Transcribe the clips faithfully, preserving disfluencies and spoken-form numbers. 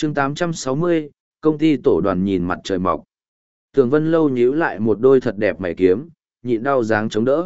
chương tám trăm sáu mươi, công ty tổ đoàn nhìn mặt trời mọc. Tường Vân Lâu nhíu lại một đôi thật đẹp mày kiếm, nhịn đau dáng chống đỡ.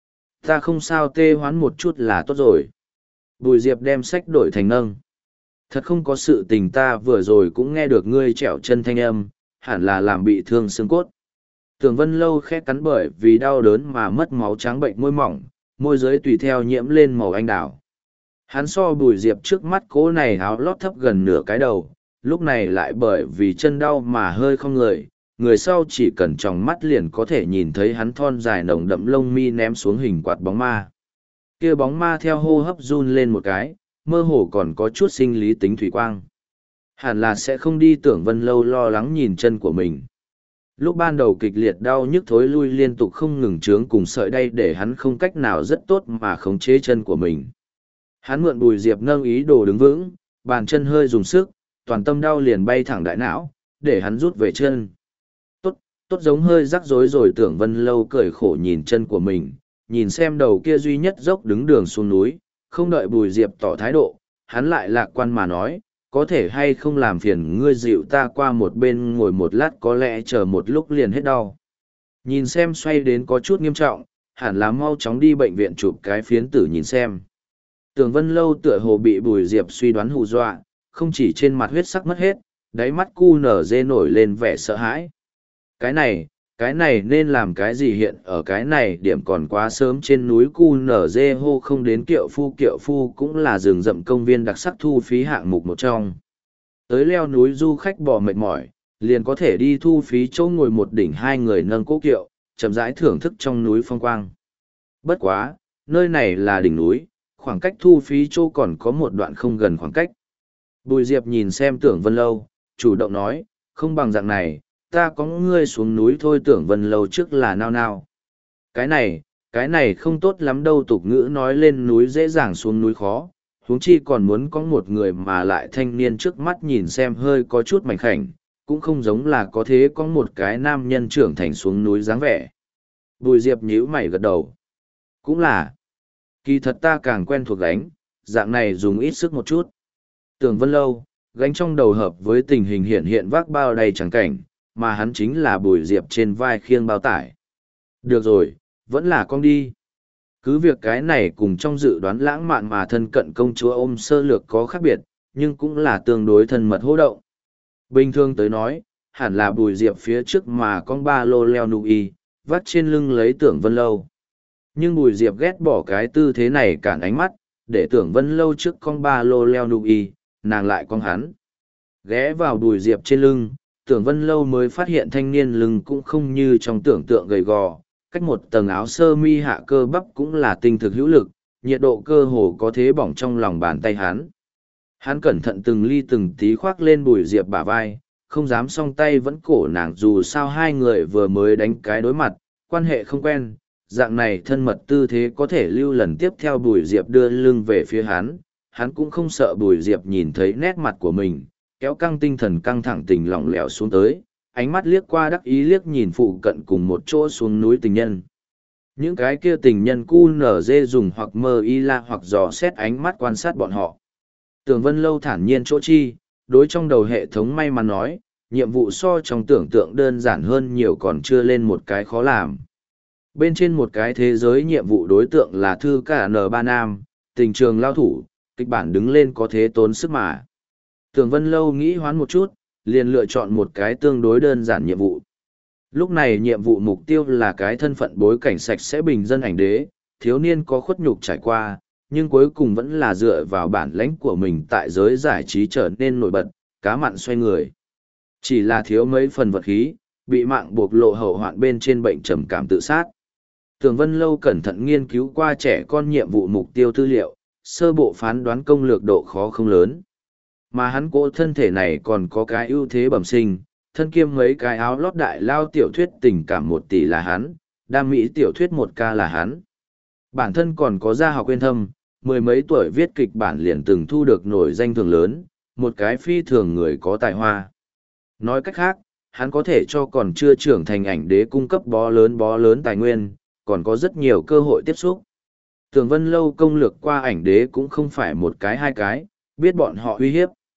Ta không sao, tê hoán một chút là tốt rồi. Bùi Diệp đem sách đổi thành nâng. Thật không có sự tình, ta vừa rồi cũng nghe được ngươi trẹo chân thanh âm, hẳn là làm bị thương xương cốt. Tường Vân Lâu khẽ cắn bởi vì đau đớn mà mất máu trắng bệnh môi mỏng, môi dưới tùy theo nhiễm lên màu anh đào. Hắn so Bùi Diệp trước mắt cố này áo lót thấp gần nửa cái đầu, lúc này lại bởi vì chân đau mà hơi không người, người sau chỉ cần tròng mắt liền có thể nhìn thấy hắn thon dài nồng đậm lông mi ném xuống hình quạt bóng ma. Kia bóng ma theo hô hấp run lên một cái, mơ hồ còn có chút sinh lý tính thủy quang. Hẳn là sẽ không đi. Tưởng Vân Lâu lo lắng nhìn chân của mình. Lúc ban đầu kịch liệt đau nhức thối lui liên tục không ngừng trướng cùng sợi đay để hắn không cách nào rất tốt mà khống chế chân của mình. Hắn mượn Bùi Diệp nâng ý đồ đứng vững, bàn chân hơi dùng sức, toàn tâm đau liền bay thẳng đại não, để hắn rút về chân. Tốt, tốt giống hơi rắc rối rồi. Tưởng Vân Lâu cười khổ nhìn chân của mình, nhìn xem đầu kia duy nhất dốc đứng đường xuống núi, không đợi Bùi Diệp tỏ thái độ, hắn lại lạc quan mà nói, có thể hay không làm phiền ngươi dịu ta qua một bên ngồi một lát, có lẽ chờ một lúc liền hết đau. Nhìn xem xoay đến có chút nghiêm trọng, hẳn là mau chóng đi bệnh viện chụp cái phiến tử nhìn xem. Tường Vân Lâu tựa hồ bị Bùi Diệp suy đoán hù dọa, không chỉ trên mặt huyết sắc mất hết, đáy mắt cu nở dê nổi lên vẻ sợ hãi. Cái này, cái này nên làm cái gì hiện ở cái này điểm còn quá sớm. Trên núi cu nở dê hô không đến kiệu phu. Kiệu phu cũng là rừng rậm công viên đặc sắc thu phí hạng mục một trong. Tới leo núi du khách bỏ mệt mỏi, liền có thể đi thu phí chỗ ngồi một đỉnh hai người nâng cố kiệu, chậm rãi thưởng thức trong núi phong quang. Bất quá, nơi này là đỉnh núi, khoảng cách thu phí chỗ còn có một đoạn không gần khoảng cách. Bùi Diệp nhìn xem Tưởng Vân Lâu, chủ động nói, không bằng dạng này, ta có ngươi xuống núi thôi. Tưởng Vân Lâu trước là nao nao. Cái này, cái này không tốt lắm đâu. Tục ngữ nói lên núi dễ dàng xuống núi khó, huống chi còn muốn có một người mà lại thanh niên trước mắt nhìn xem hơi có chút mảnh khảnh, cũng không giống là có thế có một cái nam nhân trưởng thành xuống núi dáng vẻ. Bùi Diệp nhíu mày gật đầu. Cũng là, kỳ thật ta càng quen thuộc gánh, dạng này dùng ít sức một chút. Tưởng Vân Lâu, gánh trong đầu hợp với tình hình hiện hiện vác bao đầy trắng cảnh, mà hắn chính là Bùi Diệp trên vai khiêng bao tải. Được rồi, vẫn là con đi. Cứ việc cái này cùng trong dự đoán lãng mạn mà thân cận công chúa ôm sơ lược có khác biệt, nhưng cũng là tương đối thân mật hô động. Bình thường tới nói, hẳn là Bùi Diệp phía trước mà con ba lô leo núi, vắt trên lưng lấy Tưởng Vân Lâu. Nhưng Bùi Diệp ghét bỏ cái tư thế này cản ánh mắt, để Tưởng Vân Lâu trước con ba lô leo núi, nàng lại con hắn. Ghé vào Bùi Diệp trên lưng, Tưởng Vân Lâu mới phát hiện thanh niên lưng cũng không như trong tưởng tượng gầy gò, cách một tầng áo sơ mi hạ cơ bắp cũng là tinh thực hữu lực, nhiệt độ cơ hồ có thế bỏng trong lòng bàn tay hắn. Hắn cẩn thận từng ly từng tí khoác lên Bùi Diệp bả vai, không dám song tay vẫn cổ nàng, dù sao hai người vừa mới đánh cái đối mặt, quan hệ không quen, dạng này thân mật tư thế có thể lưu lần tiếp theo. Bùi Diệp đưa lưng về phía hắn, hắn cũng không sợ Bùi Diệp nhìn thấy nét mặt của mình, kéo căng tinh thần căng thẳng tình lỏng lẻo xuống tới, ánh mắt liếc qua đắc ý liếc nhìn phụ cận cùng một chỗ xuống núi tình nhân. Những cái kia tình nhân cu nở dê dùng hoặc mơ y la hoặc dò xét ánh mắt quan sát bọn họ. Tưởng Vân Lâu thản nhiên chỗ chi, đối trong đầu hệ thống may mắn nói, nhiệm vụ so trong tưởng tượng đơn giản hơn nhiều, còn chưa lên một cái khó làm. Bên trên một cái thế giới nhiệm vụ đối tượng là thư cả N ba nam, tình trường lao thủ, kịch bản đứng lên có thế tốn sức mà. Tưởng Vân Lâu nghĩ hoán một chút, liền lựa chọn một cái tương đối đơn giản nhiệm vụ. Lúc này nhiệm vụ mục tiêu là cái thân phận bối cảnh sạch sẽ bình dân ảnh đế, thiếu niên có khuất nhục trải qua, nhưng cuối cùng vẫn là dựa vào bản lãnh của mình tại giới giải trí trở nên nổi bật, cá mặn xoay người. Chỉ là thiếu mấy phần vật khí, bị mạng buộc lộ hậu hoạn bên trên bệnh trầm cảm tự sát. Tưởng Vân Lâu cẩn thận nghiên cứu qua trẻ con nhiệm vụ mục tiêu tư liệu, sơ bộ phán đoán công lược độ khó không lớn. Mà hắn cố thân thể này còn có cái ưu thế bẩm sinh, thân kiêm mấy cái áo lót đại lao tiểu thuyết tình cảm một tỷ là hắn, đam mỹ tiểu thuyết một ca là hắn. Bản thân còn có gia học quyên thâm, mười mấy tuổi viết kịch bản liền từng thu được nổi danh thường lớn, một cái phi thường người có tài hoa. Nói cách khác, hắn có thể cho còn chưa trưởng thành ảnh đế cung cấp bó lớn bó lớn tài nguyên, còn có rất nhiều cơ hội tiếp xúc. Tưởng Vân Lâu công lược qua ảnh đế cũng không phải một cái hai cái, biết bọn họ uy hiếp.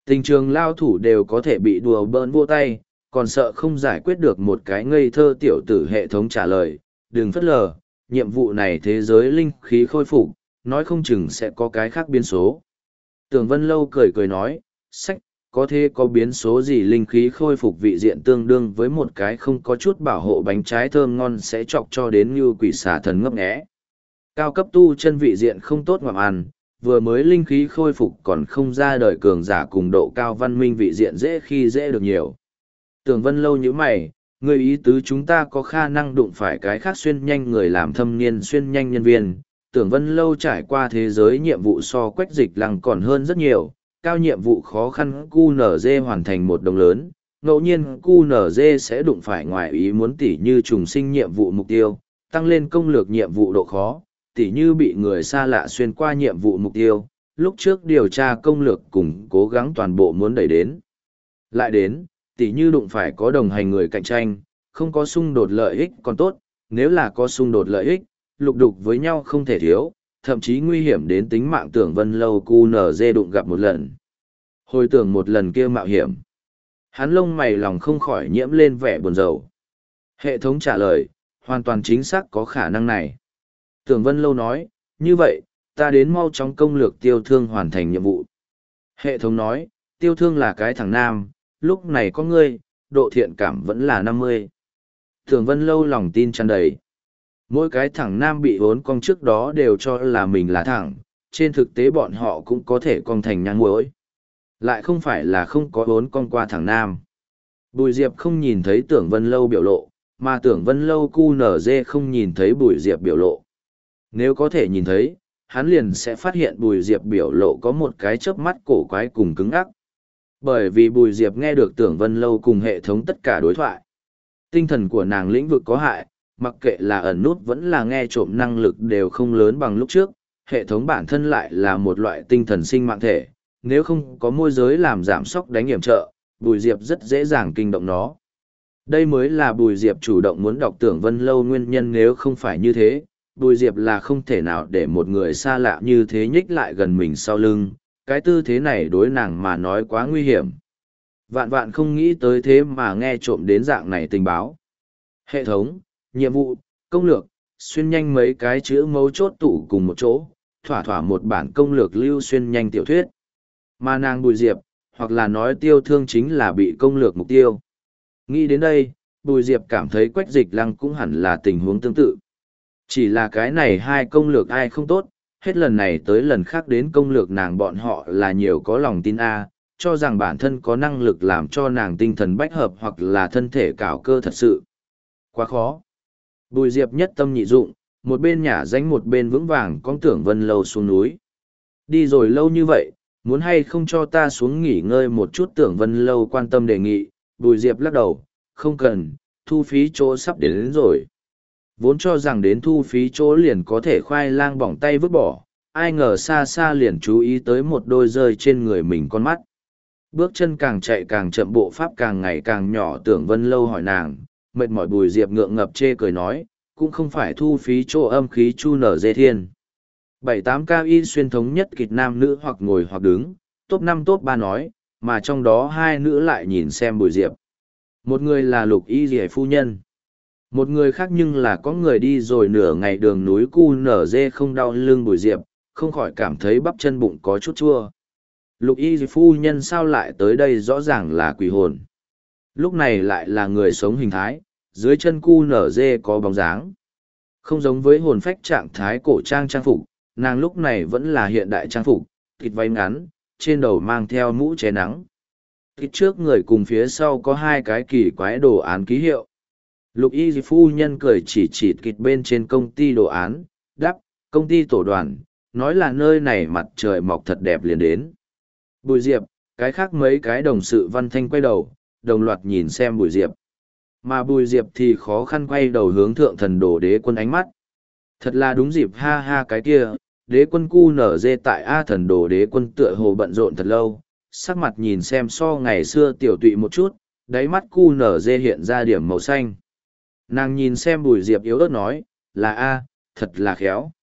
Tình trường lao thủ đều có thể bị đùa bỡn vô tay, còn sợ không giải quyết được một cái ngây thơ tiểu tử. Hệ thống trả lời, đừng phớt lờ, nhiệm vụ này thế giới linh khí khôi phục, nói không chừng sẽ có cái khác biến số. Tưởng Vân Lâu cười cười nói, sách, có thể có biến số gì linh khí khôi phục vị diện tương đương với một cái không có chút bảo hộ bánh trái thơm ngon sẽ chọc cho đến như quỷ xà thần ngấp nghé. Cao cấp tu chân vị diện không tốt ngoạm ăn, vừa mới linh khí khôi phục còn không ra đời cường giả cùng độ cao văn minh vị diện dễ khi dễ được nhiều. Tưởng Vân Lâu như mày, người ý tứ chúng ta có khả năng đụng phải cái khác xuyên nhanh người làm thâm niên xuyên nhanh nhân viên. Tưởng Vân Lâu trải qua thế giới nhiệm vụ so Quách Dịch Lăng còn hơn rất nhiều, cao nhiệm vụ khó khăn quy en giê hoàn thành một đồng lớn, ngẫu nhiên quy en giê sẽ đụng phải ngoài ý muốn tỉ như trùng sinh nhiệm vụ mục tiêu, tăng lên công lược nhiệm vụ độ khó, tỉ như bị người xa lạ xuyên qua nhiệm vụ mục tiêu, lúc trước điều tra công lược cùng cố gắng toàn bộ muốn đẩy đến. Lại đến, tỉ như đụng phải có đồng hành người cạnh tranh, không có xung đột lợi ích còn tốt, nếu là có xung đột lợi ích, lục đục với nhau không thể thiếu, thậm chí nguy hiểm đến tính mạng. Tưởng Vân Lâu quy en giê đụng gặp một lần. Hồi tưởng một lần kia mạo hiểm. Hắn lông mày lòng không khỏi nhiễm lên vẻ buồn rầu. Hệ thống trả lời, hoàn toàn chính xác có khả năng này. Tưởng Vân Lâu nói, như vậy, ta đến mau chóng công lược Tiêu Thương hoàn thành nhiệm vụ. Hệ thống nói, Tiêu Thương là cái thằng nam, lúc này có ngươi, độ thiện cảm vẫn là năm mươi. Tưởng Vân Lâu lòng tin tràn đầy. Mỗi cái thằng nam bị hốn cong trước đó đều cho là mình là thẳng, trên thực tế bọn họ cũng có thể cong thành nhang muối. Lại không phải là không có hốn cong qua thằng nam. Bùi Diệp không nhìn thấy Tưởng Vân Lâu biểu lộ, mà Tưởng Vân Lâu quy en giê không nhìn thấy Bùi Diệp biểu lộ. Nếu có thể nhìn thấy, hắn liền sẽ phát hiện Bùi Diệp biểu lộ có một cái chớp mắt cổ quái cùng cứng ắc. Bởi vì Bùi Diệp nghe được Tưởng Vân Lâu cùng hệ thống tất cả đối thoại. Tinh thần của nàng lĩnh vực có hại, mặc kệ là ẩn nút vẫn là nghe trộm năng lực đều không lớn bằng lúc trước, hệ thống bản thân lại là một loại tinh thần sinh mạng thể, nếu không có môi giới làm giảm sóc đánh hiểm trợ, Bùi Diệp rất dễ dàng kinh động nó. Đây mới là Bùi Diệp chủ động muốn đọc Tưởng Vân Lâu nguyên nhân, nếu không phải như thế, Bùi Diệp là không thể nào để một người xa lạ như thế nhích lại gần mình sau lưng, cái tư thế này đối nàng mà nói quá nguy hiểm. Vạn vạn không nghĩ tới thế mà nghe trộm đến dạng này tình báo. Hệ thống, nhiệm vụ, công lược, xuyên nhanh mấy cái chữ mấu chốt tụ cùng một chỗ, thỏa thỏa một bản công lược lưu xuyên nhanh tiểu thuyết. Mà nàng Bùi Diệp, hoặc là nói Tiêu Thương chính là bị công lược mục tiêu. Nghĩ đến đây, Bùi Diệp cảm thấy Quách Dịch Lăng cũng hẳn là tình huống tương tự. Chỉ là cái này hai công lược ai không tốt, hết lần này tới lần khác đến công lược nàng bọn họ là nhiều có lòng tin a, cho rằng bản thân có năng lực làm cho nàng tinh thần bách hợp hoặc là thân thể cảo cơ thật sự. Quá khó. Bùi Diệp nhất tâm nhị dụng, một bên nhả danh một bên vững vàng con Tưởng Vân Lâu xuống núi. Đi rồi lâu như vậy, muốn hay không cho ta xuống nghỉ ngơi một chút? Tưởng Vân Lâu quan tâm đề nghị. Bùi Diệp lắc đầu, không cần, thu phí chỗ sắp đến, đến rồi. Vốn cho rằng đến thu phí chỗ liền có thể khoai lang bỏng tay vứt bỏ, ai ngờ xa xa liền chú ý tới một đôi rơi trên người mình con mắt. Bước chân càng chạy càng chậm, bộ pháp càng ngày càng nhỏ. Tưởng Vân Lâu hỏi nàng, mệt mỏi. Bùi Diệp ngượng ngập chê cười nói, cũng không phải thu phí chỗ âm khí chu nở dê thiên. bảy tám cao y xuyên thống nhất kịch nam nữ hoặc ngồi hoặc đứng, top năm top ba nói, mà trong đó hai nữ lại nhìn xem Bùi Diệp. Một người là Lục Y Rỉa phu nhân. Một người khác nhưng là có người đi rồi nửa ngày đường núi cu nở dê không đau lưng. Bùi Diệp không khỏi cảm thấy bắp chân bụng có chút chua. Lục Y phu nhân sao lại tới đây? Rõ ràng là quỷ hồn. Lúc này lại là người sống hình thái, dưới chân cu nở dê có bóng dáng. Không giống với hồn phách trạng thái cổ trang trang phục, nàng lúc này vẫn là hiện đại trang phục, thịt váy ngắn, trên đầu mang theo mũ che nắng. Thịt trước người cùng phía sau có hai cái kỳ quái đồ án ký hiệu. Lục Y phu nhân cười chỉ chỉ kịch bên trên công ty đồ án, đắp, công ty tổ đoàn, nói là nơi này mặt trời mọc thật đẹp liền đến. Bùi Diệp, cái khác mấy cái đồng sự văn thanh quay đầu, đồng loạt nhìn xem Bùi Diệp. Mà Bùi Diệp thì khó khăn quay đầu hướng Thượng Thần Đồ Đế Quân ánh mắt. Thật là đúng dịp, ha ha, cái kia, Đế Quân cu nở dê tại A Thần Đồ Đế Quân tựa hồ bận rộn thật lâu, sắc mặt nhìn xem so ngày xưa tiểu tụy một chút, đáy mắt cu nở dê hiện ra điểm màu xanh. Nàng nhìn xem Bùi Diệp yếu ớt nói, là A, thật là khéo.